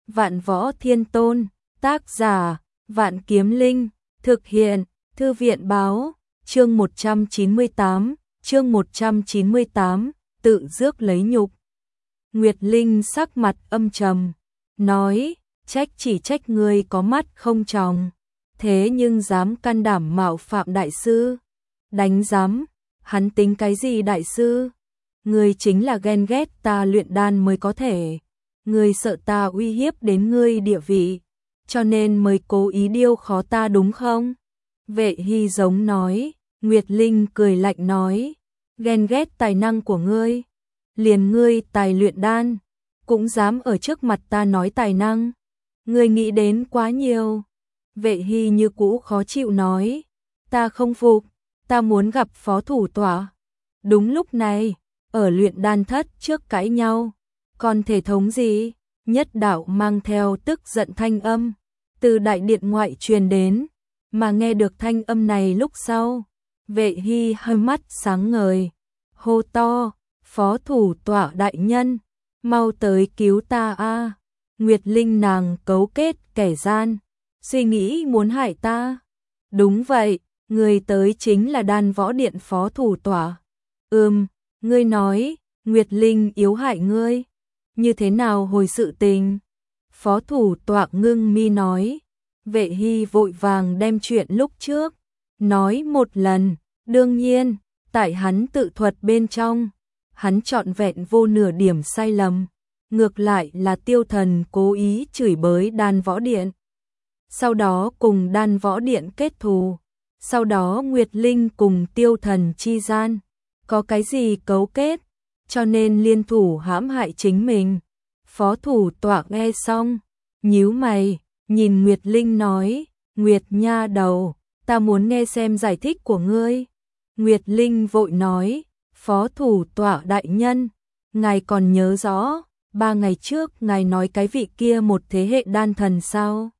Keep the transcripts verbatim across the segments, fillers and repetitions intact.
Vạn Võ Thiên Tôn, tác giả, Vạn Kiếm Linh, thực hiện, Thư viện báo, chương một trăm chín mươi tám, chương một trăm chín mươi tám, tự rước lấy nhục. Nguyệt Linh sắc mặt âm trầm, nói, trách chỉ trách ngươi có mắt không tròng, thế nhưng dám can đảm mạo phạm đại sư. Đánh giám, hắn tính cái gì đại sư? Ngươi chính là ghen ghét ta luyện đan mới có thể. Ngươi sợ ta uy hiếp đến ngươi địa vị, cho nên mới cố ý điêu khó ta đúng không? Vệ Hy giống nói, Nguyệt Linh cười lạnh nói, ghen ghét tài năng của ngươi, liền ngươi tài luyện đan, cũng dám ở trước mặt ta nói tài năng, ngươi nghĩ đến quá nhiều. Vệ Hy như cũ khó chịu nói, ta không phục, ta muốn gặp phó thủ tọa. Đúng lúc này, ở luyện đan thất trước cãi nhau, còn thể thống gì? Nhất đạo mang theo tức giận thanh âm, từ đại điện ngoại truyền đến, mà nghe được thanh âm này lúc sau, Vệ Hy hơi mắt sáng ngời, hô to, phó thủ tọa đại nhân, mau tới cứu ta a! Nguyệt Linh nàng cấu kết kẻ gian, suy nghĩ muốn hại ta. Đúng vậy, người tới chính là Đan Võ Điện phó thủ tọa. Ừm, ngươi nói, Nguyệt Linh yếu hại ngươi. Như thế nào hồi sự tình? Phó thủ tọa ngưng mi nói. Vệ Hy vội vàng đem chuyện lúc trước nói một lần. Đương nhiên, tại hắn tự thuật bên trong, hắn trọn vẹn vô nửa điểm sai lầm. Ngược lại là Tiêu Thần cố ý chửi bới Đan Võ Điện. Sau đó cùng Đan Võ Điện kết thù. Sau đó Nguyệt Linh cùng Tiêu Thần chi gian có cái gì cấu kết, cho nên liên thủ hãm hại chính mình. Phó thủ tọa nghe xong, nhíu mày, nhìn Nguyệt Linh nói, Nguyệt nha đầu, ta muốn nghe xem giải thích của ngươi. Nguyệt Linh vội nói, phó thủ tọa đại nhân, ngài còn nhớ rõ, ba ngày trước ngài nói cái vị kia một thế hệ đan thần sao?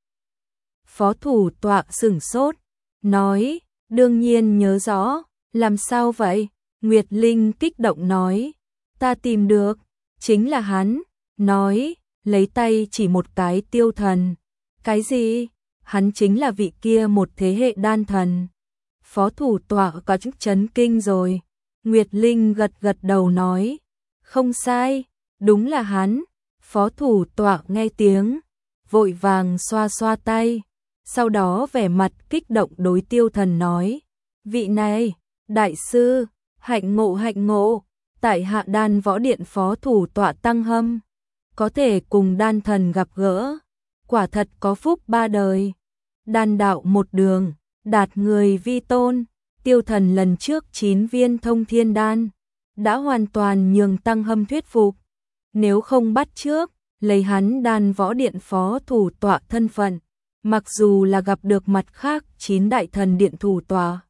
Phó thủ tọa sửng sốt, nói, đương nhiên nhớ rõ, làm sao vậy? Nguyệt Linh kích động nói, ta tìm được, chính là hắn, nói, lấy tay chỉ một cái Tiêu Thần. Cái gì? Hắn chính là vị kia một thế hệ đan thần. Phó thủ tọa có chút chấn kinh rồi. Nguyệt Linh gật gật đầu nói, không sai, đúng là hắn. Phó thủ tọa nghe tiếng, vội vàng xoa xoa tay, sau đó vẻ mặt kích động đối Tiêu Thần nói, vị này, đại sư, hạnh ngộ hạnh ngộ, tại hạ Đan Võ Điện phó thủ tọa tăng hâm, có thể cùng đan thần gặp gỡ, quả thật có phúc ba đời. Đan đạo một đường, đạt người vi tôn. Tiêu Thần lần trước chín viên thông thiên đan đã hoàn toàn nhường tăng hâm thuyết phục. Nếu không bắt trước, lấy hắn Đan Võ Điện phó thủ tọa thân phận, mặc dù là gặp được mặt khác chín đại thần điện thủ tọa,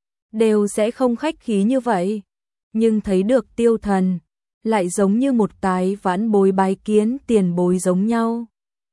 đều sẽ không khách khí như vậy. Nhưng thấy được Tiêu Thần, lại giống như một cái vãn bối bái kiến tiền bối giống nhau.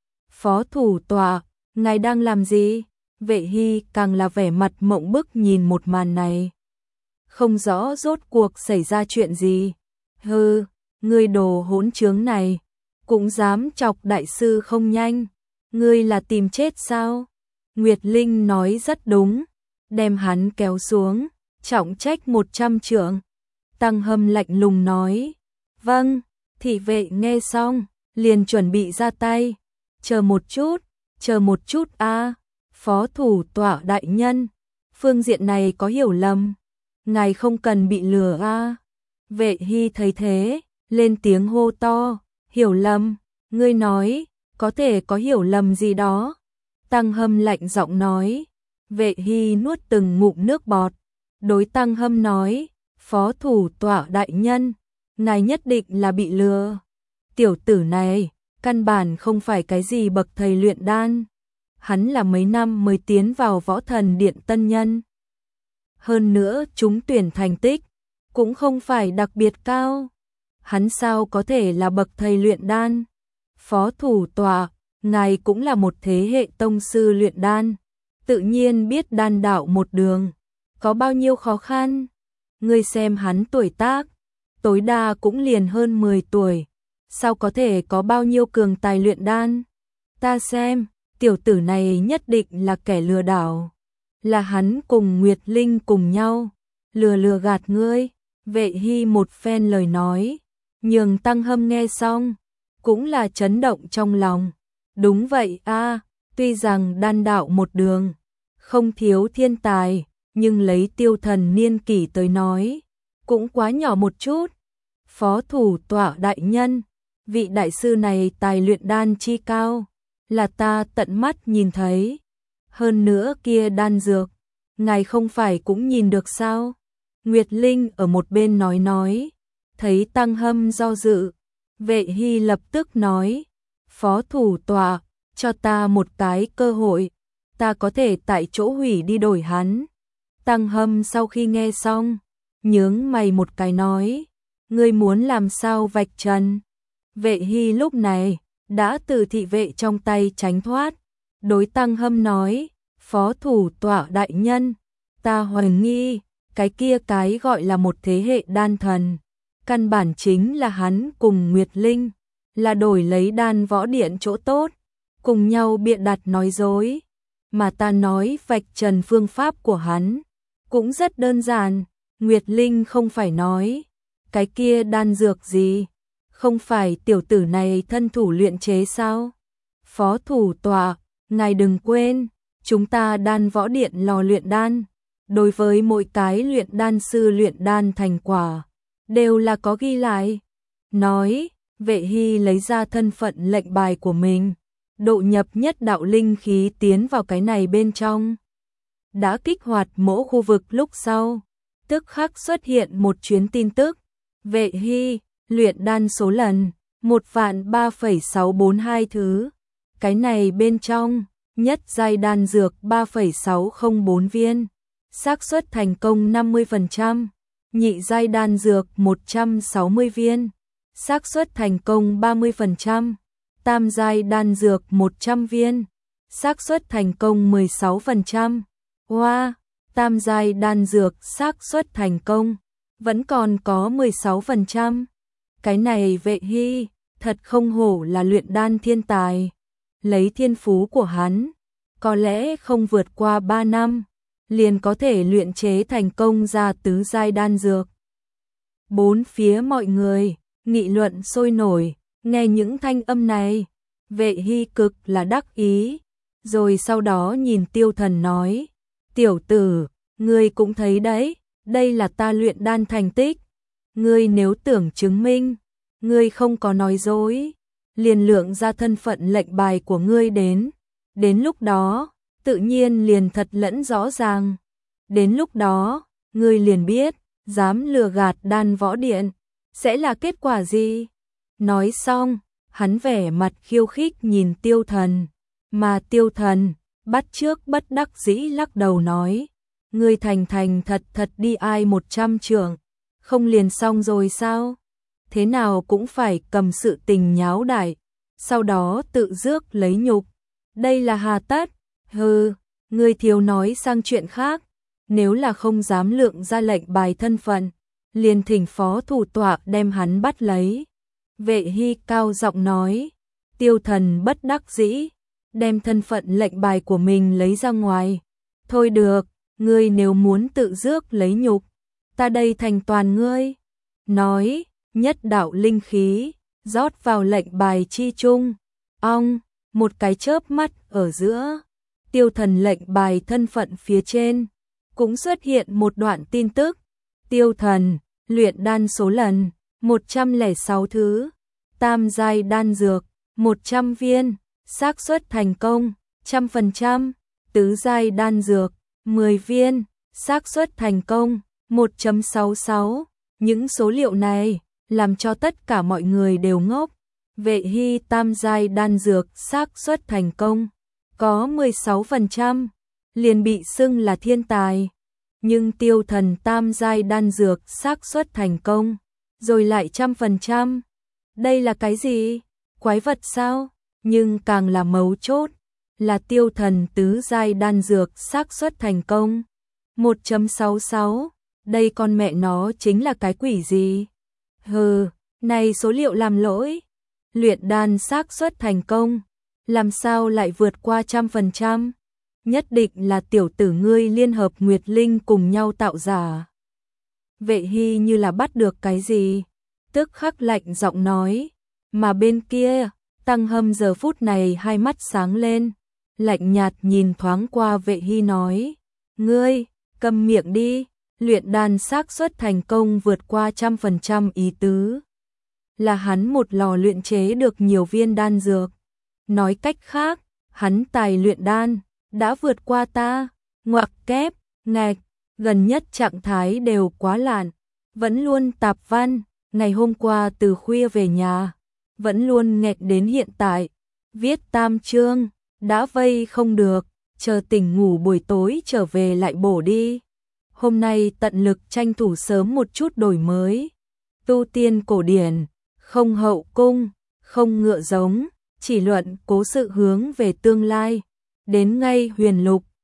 Phó thủ tọa, ngài đang làm gì? Vệ Hy càng là vẻ mặt mộng bức nhìn một màn này. Không rõ rốt cuộc xảy ra chuyện gì. Hừ, ngươi đồ hỗn trướng này, cũng dám chọc đại sư không nhanh. Ngươi là tìm chết sao? Nguyệt Linh nói rất đúng, đem hắn kéo xuống, trọng trách một trăm trượng. Tăng Hâm lạnh lùng nói, vâng. Thị vệ nghe xong, liền chuẩn bị ra tay. Chờ một chút, chờ một chút a, phó thủ tọa đại nhân, phương diện này có hiểu lầm, ngài không cần bị lừa a. Vệ Hy thấy thế, lên tiếng hô to, hiểu lầm, ngươi nói, có thể có hiểu lầm gì đó. Tăng Hâm lạnh giọng nói. Vệ Hy nuốt từng ngụm nước bọt, đối Tăng Hâm nói, phó thủ tọa đại nhân, ngài nhất định là bị lừa. Tiểu tử này, căn bản không phải cái gì bậc thầy luyện đan. Hắn là mấy năm mới tiến vào Võ Thần Điện tân nhân. Hơn nữa chúng tuyển thành tích, cũng không phải đặc biệt cao. Hắn sao có thể là bậc thầy luyện đan? Phó thủ tọa, ngài cũng là một thế hệ tông sư luyện đan, tự nhiên biết đan đạo một đường có bao nhiêu khó khăn. Ngươi xem hắn tuổi tác, tối đa cũng liền hơn mười tuổi, sao có thể có bao nhiêu cường tài luyện đan? Ta xem, tiểu tử này nhất định là kẻ lừa đảo. Là hắn cùng Nguyệt Linh cùng nhau, lừa lừa gạt ngươi. Vệ Hy một phen lời nói, nhường Tăng Hâm nghe xong, cũng là chấn động trong lòng. Đúng vậy a, tuy rằng đan đạo một đường, không thiếu thiên tài, nhưng lấy Tiêu Thần niên kỷ tới nói, cũng quá nhỏ một chút. Phó thủ tọa đại nhân, vị đại sư này tài luyện đan chi cao, là ta tận mắt nhìn thấy. Hơn nữa kia đan dược, ngài không phải cũng nhìn được sao? Nguyệt Linh ở một bên nói nói, thấy Tăng Hâm do dự, Vệ Hy lập tức nói, phó thủ tọa, cho ta một cái cơ hội, ta có thể tại chỗ hủy đi đổi hắn. Tăng Hâm sau khi nghe xong, nhướng mày một cái nói, ngươi muốn làm sao vạch trần? Vệ Hy lúc này, đã từ thị vệ trong tay tránh thoát, đối Tăng Hâm nói, phó thủ tọa đại nhân, ta hoài nghi, cái kia cái gọi là một thế hệ đan thần, căn bản chính là hắn cùng Nguyệt Linh, là đổi lấy đan võ điện chỗ tốt, cùng nhau bịa đặt nói dối, mà ta nói vạch trần phương pháp của hắn, cũng rất đơn giản. Nguyệt Linh không phải nói, cái kia đan dược gì, không phải tiểu tử này thân thủ luyện chế sao? Phó thủ tọa, ngài đừng quên, chúng ta đan võ điện lò luyện đan, đối với mỗi cái luyện đan sư luyện đan thành quả, đều là có ghi lại. Nói, Vệ Hy lấy ra thân phận lệnh bài của mình, độ nhập nhất đạo linh khí tiến vào cái này bên trong. Đã kích hoạt mỗi khu vực lúc sau, tức khắc xuất hiện một chuyến tin tức. Vệ Hy, luyện đan số lần, một vạn ba phẩy sáu bốn hai thứ. Cái này bên trong, nhất giai đan dược ba phẩy sáu không bốn viên, xác suất thành công năm mươi phần trăm, nhị giai đan dược một trăm sáu mươi viên, xác suất thành công ba mươi phần trăm, tam giai đan dược một trăm viên, xác suất thành công mười sáu phần trăm. Hoa, wow, tam giai đan dược xác suất thành công vẫn còn có mười sáu phần trăm. Cái này Vệ Hy, thật không hổ là luyện đan thiên tài. Lấy thiên phú của hắn, có lẽ không vượt qua ba năm, liền có thể luyện chế thành công ra tứ giai đan dược. Bốn phía mọi người, nghị luận sôi nổi, nghe những thanh âm này, Vệ Hy cực là đắc ý, rồi sau đó nhìn Tiêu Thần nói, tiểu tử, ngươi cũng thấy đấy, đây là ta luyện đan thành tích, ngươi nếu tưởng chứng minh, ngươi không có nói dối, liền lượng ra thân phận lệnh bài của ngươi đến, đến lúc đó, tự nhiên liền thật lẫn rõ ràng, đến lúc đó, ngươi liền biết, dám lừa gạt đan võ điện, sẽ là kết quả gì? Nói xong, hắn vẻ mặt khiêu khích nhìn Tiêu Thần, mà Tiêu Thần, bắt trước bất đắc dĩ lắc đầu nói, ngươi thành thành thật thật đi ai một trăm trượng, không liền xong rồi sao? Thế nào cũng phải cầm sự tình nháo đại, sau đó tự rước lấy nhục, đây là hà tất. Hừ, ngươi thiếu nói sang chuyện khác, nếu là không dám lượng ra lệnh bài thân phận, liền thỉnh phó thủ tọa đem hắn bắt lấy. Vệ Hy cao giọng nói, Tiêu Thần bất đắc dĩ, đem thân phận lệnh bài của mình lấy ra ngoài. Thôi được, ngươi nếu muốn tự rước lấy nhục, ta đây thành toàn ngươi. Nói, nhất đạo linh khí, rót vào lệnh bài chi chung. Ong, một cái chớp mắt ở giữa, Tiêu Thần lệnh bài thân phận phía trên, cũng xuất hiện một đoạn tin tức. Tiêu Thần, luyện đan số lần, một trăm lẻ sáu thứ, tam giai đan dược, một trăm viên, xác suất thành công, một trăm phần trăm, tứ giai đan dược, mười viên, xác suất thành công, một phẩy sáu sáu. Những số liệu này, làm cho tất cả mọi người đều ngốc. Vệ Hy tam giai đan dược xác suất thành công, có mười sáu phần trăm, liền bị xưng là thiên tài. Nhưng Tiêu Thần tam giai đan dược xác suất thành công, rồi lại trăm phần trăm. Đây là cái gì? Quái vật sao? Nhưng càng là mấu chốt, là Tiêu Thần tứ giai đan dược xác suất thành công, một phẩy sáu sáu. Đây con mẹ nó chính là cái quỷ gì? Hừ, này số liệu làm lỗi. Luyện đan xác suất thành công làm sao lại vượt qua trăm phần trăm? Nhất định là tiểu tử ngươi liên hợp Nguyệt Linh cùng nhau tạo giả. Vệ Hy như là bắt được cái gì, tức khắc lạnh giọng nói, mà bên kia, Tăng Hâm giờ phút này hai mắt sáng lên, lạnh nhạt nhìn thoáng qua Vệ Hy nói, ngươi, câm miệng đi, luyện đan xác suất thành công vượt qua trăm phần trăm ý tứ. Là hắn một lò luyện chế được nhiều viên đan dược. Nói cách khác, hắn tài luyện đan, đã vượt qua ta, ngoặc kép, ngạch, gần nhất trạng thái đều quá lạn, vẫn luôn tạp văn, ngày hôm qua từ khuya về nhà, vẫn luôn nghẹt đến hiện tại, viết tam chương, đã vây không được, chờ tỉnh ngủ buổi tối trở về lại bổ đi. Hôm nay tận lực tranh thủ sớm một chút đổi mới, tu tiên cổ điển, không hậu cung, không ngựa giống, chỉ luận cố sự hướng về tương lai, đến ngay huyền lục,